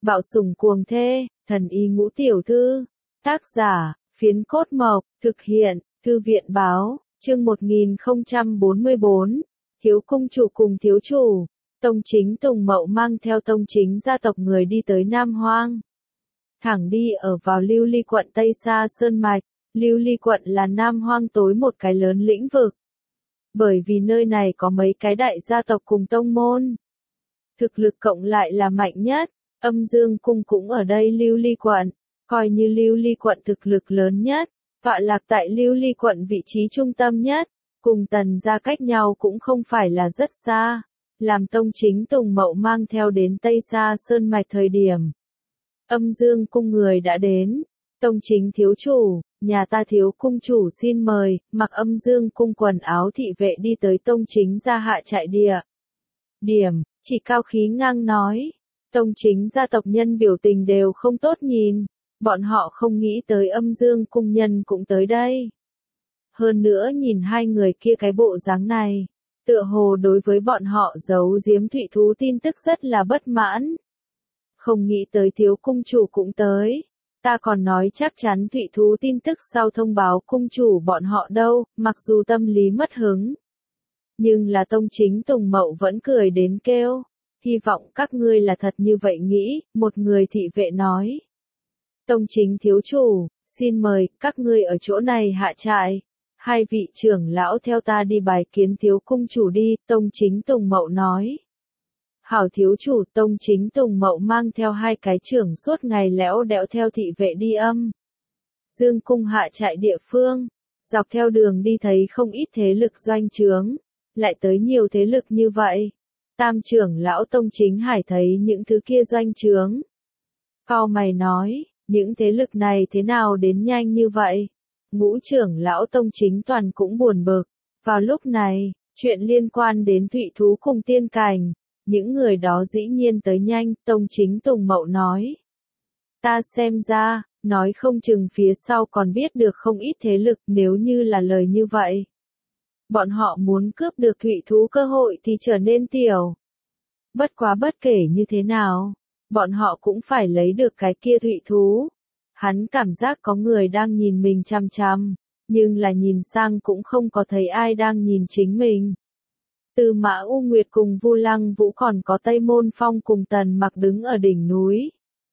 Bạo sủng cuồng thê, thần y ngũ tiểu thư. Tác giả, Phiến Cốt Mộc, thực hiện, Thư viện báo, chương 1044. Thiếu cung chủ cùng thiếu chủ. Tông Chính Tùng Mậu mang theo Tông Chính gia tộc người đi tới Nam Hoang. Thẳng đi ở vào Lưu Ly quận Tây Sa Sơn Mạch. Lưu Ly quận là Nam Hoang tối một cái lớn lĩnh vực. Bởi vì nơi này có mấy cái đại gia tộc cùng tông môn. Thực lực cộng lại là mạnh nhất. Âm Dương Cung cũng ở đây Lưu Ly quận, coi như Lưu Ly quận thực lực lớn nhất, tọa lạc tại Lưu Ly quận vị trí trung tâm nhất, cùng Tần gia cách nhau cũng không phải là rất xa, làm Tông Chính Tùng Mậu mang theo đến Tây Sa Sơn Mạch thời điểm. Âm Dương Cung người đã đến, Tông Chính thiếu chủ, nhà ta thiếu cung chủ xin mời, mặc Âm Dương Cung quần áo thị vệ đi tới Tông Chính gia hạ trại điểm, chỉ cao khí ngang nói. Tông Chính gia tộc nhân biểu tình đều không tốt nhìn, bọn họ không nghĩ tới Âm Dương Cung nhân cũng tới đây. Hơn nữa nhìn hai người kia cái bộ dáng này, tựa hồ đối với bọn họ giấu giếm thụy thú tin tức rất là bất mãn. Không nghĩ tới thiếu cung chủ cũng tới, ta còn nói chắc chắn thụy thú tin tức sau thông báo cung chủ bọn họ đâu, mặc dù tâm lý mất hứng. Nhưng là Tông Chính Tùng Mậu vẫn cười đến kêu. Hy vọng các ngươi là thật như vậy nghĩ, một người thị vệ nói. Tông Chính thiếu chủ, xin mời, các ngươi ở chỗ này hạ trại. Hai vị trưởng lão theo ta đi bài kiến thiếu cung chủ đi, Tông Chính Tùng Mậu nói. Hảo thiếu chủ, Tông Chính Tùng Mậu mang theo hai cái trưởng suốt ngày lẽo đẽo theo thị vệ đi Âm Dương Cung hạ trại địa phương. Dọc theo đường đi thấy không ít thế lực doanh trướng, lại tới nhiều thế lực như vậy. Tam trưởng lão Tông Chính Hải thấy những thứ kia doanh trướng. Cau mày nói, những thế lực này thế nào đến nhanh như vậy? Ngũ trưởng lão Tông Chính Toàn cũng buồn bực. Vào lúc này, chuyện liên quan đến thụy thú cùng tiên cảnh, những người đó dĩ nhiên tới nhanh, Tông Chính Tùng Mậu nói. Ta xem ra, nói không chừng phía sau còn biết được không ít thế lực nếu như là lời như vậy. Bọn họ muốn cướp được thụy thú cơ hội thì trở nên tiểu. Bất quá bất kể như thế nào, bọn họ cũng phải lấy được cái kia thụy thú. Hắn cảm giác có người đang nhìn mình chằm chằm, nhưng là nhìn sang cũng không có thấy ai đang nhìn chính mình. Tư Mã U Nguyệt cùng Vu Lăng Vũ còn có Tây Môn Phong cùng Tần Mặc đứng ở đỉnh núi.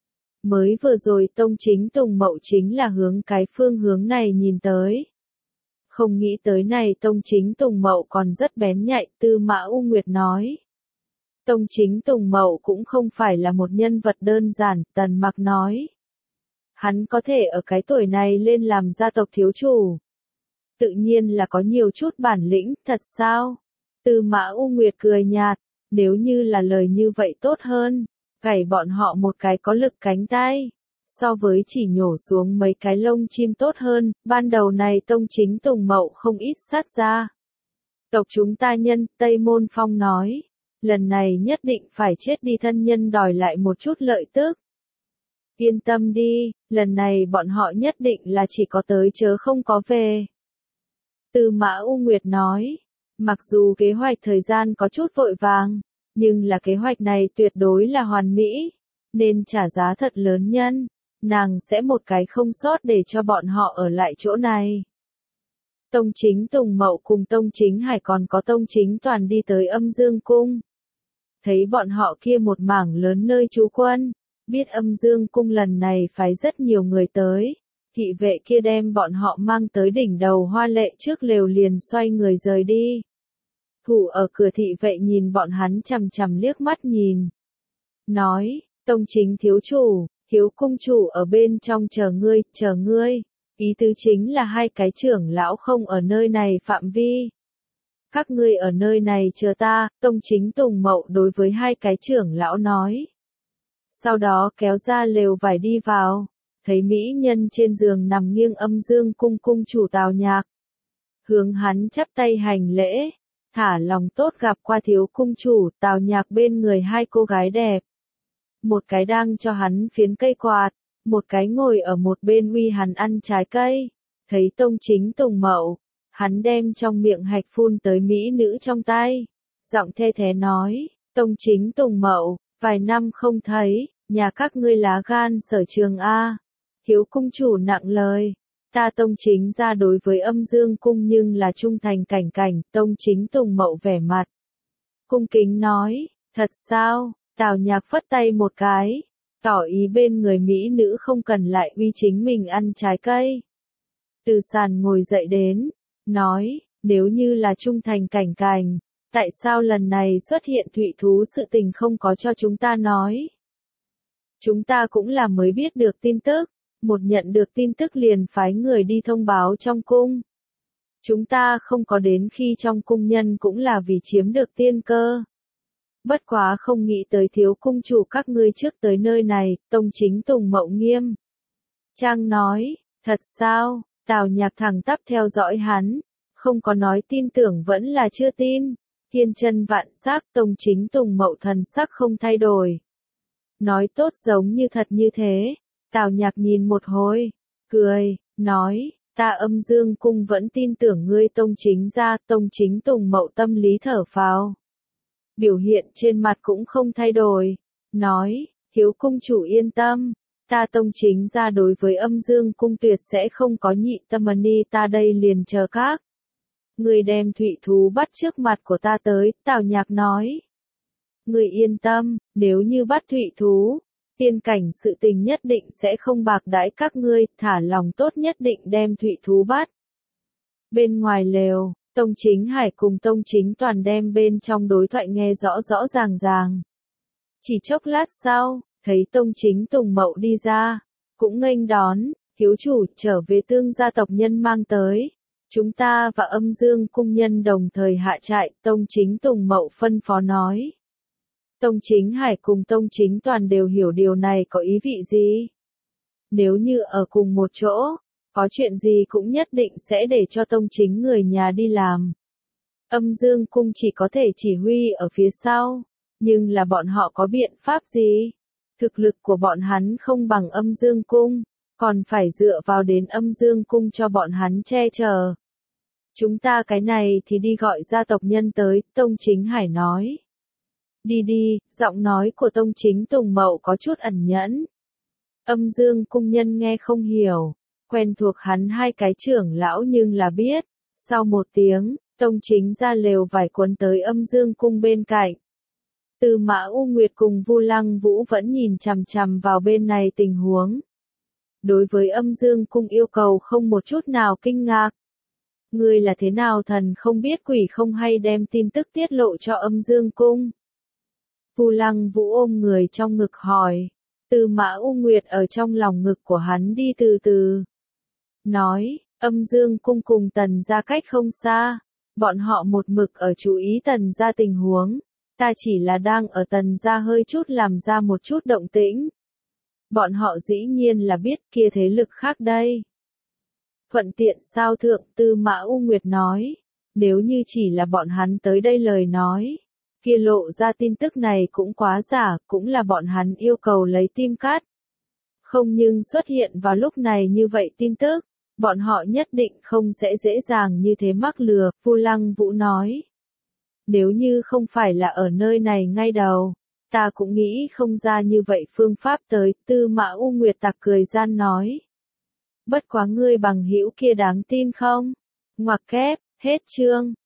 Mới vừa rồi Tông Chính Tùng Mậu chính là hướng cái phương hướng này nhìn tới. Không nghĩ tới này Tông Chính Tùng Mậu còn rất bén nhạy, Tư Mã U Nguyệt nói. Tông Chính Tùng Mậu cũng không phải là một nhân vật đơn giản, Tần Mặc nói. Hắn có thể ở cái tuổi này lên làm gia tộc thiếu chủ. Tự nhiên là có nhiều chút bản lĩnh, thật sao? Tư Mã U Nguyệt cười nhạt, nếu như là lời như vậy tốt hơn, gảy bọn họ một cái có lực cánh tay. So với chỉ nhổ xuống mấy cái lông chim tốt hơn, ban đầu này Tông Chính Tùng Mậu không ít sát ra. Tộc chúng ta nhân, Tây Môn Phong nói, lần này nhất định phải chết đi thân nhân đòi lại một chút lợi tức. Yên tâm đi, lần này bọn họ nhất định là chỉ có tới chớ không có về. Tư Mã U Nguyệt nói, mặc dù kế hoạch thời gian có chút vội vàng, nhưng là kế hoạch này tuyệt đối là hoàn mỹ, nên trả giá thật lớn nhân. Nàng sẽ một cái không sót để cho bọn họ ở lại chỗ này. Tông Chính Tùng Mậu cùng Tông Chính Hải còn có Tông Chính Toàn đi tới Âm Dương Cung. Thấy bọn họ kia một mảng lớn nơi trú quân, biết Âm Dương Cung lần này phái rất nhiều người tới. Thị vệ kia đem bọn họ mang tới đỉnh đầu hoa lệ trước lều liền xoay người rời đi. Thủ ở cửa thị vệ nhìn bọn hắn chằm chằm liếc mắt nhìn. Nói, Tông Chính thiếu chủ. Thiếu cung chủ ở bên trong chờ ngươi, ý tứ chính là hai cái trưởng lão không ở nơi này phạm vi. Các ngươi ở nơi này chờ ta, Tông Chính Tùng Mậu đối với hai cái trưởng lão nói. Sau đó kéo ra lều vải đi vào, thấy mỹ nhân trên giường nằm nghiêng Âm Dương Cung cung chủ Tào Nhạc. Hướng hắn chắp tay hành lễ, thả lòng tốt gặp qua thiếu cung chủ, Tào Nhạc bên người hai cô gái đẹp. Một cái đang cho hắn phiến cây quạt, một cái ngồi ở một bên uy hắn ăn trái cây. Thấy Tông Chính Tùng Mậu, hắn đem trong miệng hạch phun tới mỹ nữ trong tay. Giọng the thế nói, Tông Chính Tùng Mậu, vài năm không thấy, Nhà các ngươi lá gan sở trường a. Thiếu cung chủ nặng lời. Ta Tông Chính Gia đối với Âm Dương Cung nhưng là trung thành cảnh cảnh, Tông Chính Tùng Mậu vẻ mặt. Cung kính nói, thật sao? Tào Nhạc phất tay một cái, tỏ ý bên người mỹ nữ không cần lại uy chính mình ăn trái cây. Từ sàn ngồi dậy đến, nói, nếu như là trung thành cảnh cảnh, tại sao lần này xuất hiện thụy thú sự tình không có cho chúng ta nói? Chúng ta cũng là mới biết được tin tức, một nhận được tin tức liền phái người đi thông báo trong cung. Chúng ta không có đến khi trong cung nhân cũng là vì chiếm được tiên cơ. Bất quá không nghĩ tới thiếu cung chủ các ngươi trước tới nơi này, Tông Chính Tùng Mậu nghiêm. Trang nói, thật sao? Tào Nhạc thẳng tắp theo dõi hắn, không có nói tin tưởng vẫn là chưa tin. Thiên chân vạn sắc, Tông Chính Tùng Mậu thần sắc không thay đổi. Nói tốt giống như thật như thế. Tào Nhạc nhìn một hồi, cười, nói, ta Âm Dương Cung vẫn tin tưởng ngươi Tông Chính Gia. Tông Chính Tùng Mậu tâm lý thở phào. Biểu hiện trên mặt cũng không thay đổi. Nói, thiếu cung chủ yên tâm, ta Tông Chính Gia đối với Âm Dương Cung tuyệt sẽ không có nhị tâm ni, ta đây liền chờ các. Người đem thụy thú bắt trước mặt của ta tới, Tào Nhạc nói. Người yên tâm, nếu như bắt thụy thú, tiên cảnh sự tình nhất định sẽ không bạc đãi các ngươi, thả lòng tốt nhất định đem thụy thú bắt. Bên ngoài lều, Tông Chính Hải cùng Tông Chính Toàn đem bên trong đối thoại nghe rõ rõ ràng ràng. Chỉ chốc lát sau, thấy Tông Chính Tùng Mậu đi ra, cũng nghênh đón, thiếu chủ trở về tương gia tộc nhân mang tới. Chúng ta và Âm Dương Cung nhân đồng thời hạ trại, Tông Chính Tùng Mậu phân phó nói. Tông Chính Hải cùng Tông Chính Toàn đều hiểu điều này có ý vị gì. Nếu như ở cùng một chỗ, có chuyện gì cũng nhất định sẽ để cho Tông Chính người nhà đi làm. Âm Dương Cung chỉ có thể chỉ huy ở phía sau, nhưng là bọn họ có biện pháp gì? Thực lực của bọn hắn không bằng Âm Dương Cung, còn phải dựa vào đến Âm Dương Cung cho bọn hắn che chở. Chúng ta cái này thì đi gọi gia tộc nhân tới, Tông Chính Hải nói. Đi đi, giọng nói của Tông Chính Tùng Mậu có chút ẩn nhẫn. Âm Dương Cung nhân nghe không hiểu, quen thuộc hắn hai cái trưởng lão nhưng là biết. Sau một tiếng, Tông Chính ra lều vải cuốn tới Âm Dương Cung bên cạnh. Tư Mã U Nguyệt cùng Vu Lăng Vũ vẫn nhìn chằm chằm vào bên này tình huống. Đối với Âm Dương Cung yêu cầu không một chút nào kinh ngạc. Ngươi là thế nào thần không biết quỷ không hay đem tin tức tiết lộ cho Âm Dương Cung? Vu Lăng Vũ ôm người trong ngực hỏi. Tư Mã U Nguyệt ở trong lòng ngực của hắn đi từ từ. Nói, Âm Dương Cung cùng Tần gia cách không xa. Bọn họ một mực ở chú ý Tần gia tình huống. Ta chỉ là đang ở Tần gia hơi chút làm ra một chút động tĩnh. Bọn họ dĩ nhiên là biết kia thế lực khác đây. Thuận tiện sao thượng, Tư Mã U Nguyệt nói. Nếu như chỉ là bọn hắn tới đây lời nói. Kia lộ ra tin tức này cũng quá giả, cũng là bọn hắn yêu cầu lấy tim cắt. Không nhưng xuất hiện vào lúc này như vậy tin tức, bọn họ nhất định không sẽ dễ dàng như thế mắc lừa, Vu Lăng Vũ nói. Nếu như không phải là ở nơi này ngay đầu, ta cũng nghĩ không ra như vậy phương pháp tới, Tư Mã U Nguyệt tặc cười gian nói. Bất quá ngươi bằng hữu kia đáng tin không? Ngoặc kép, hết chương.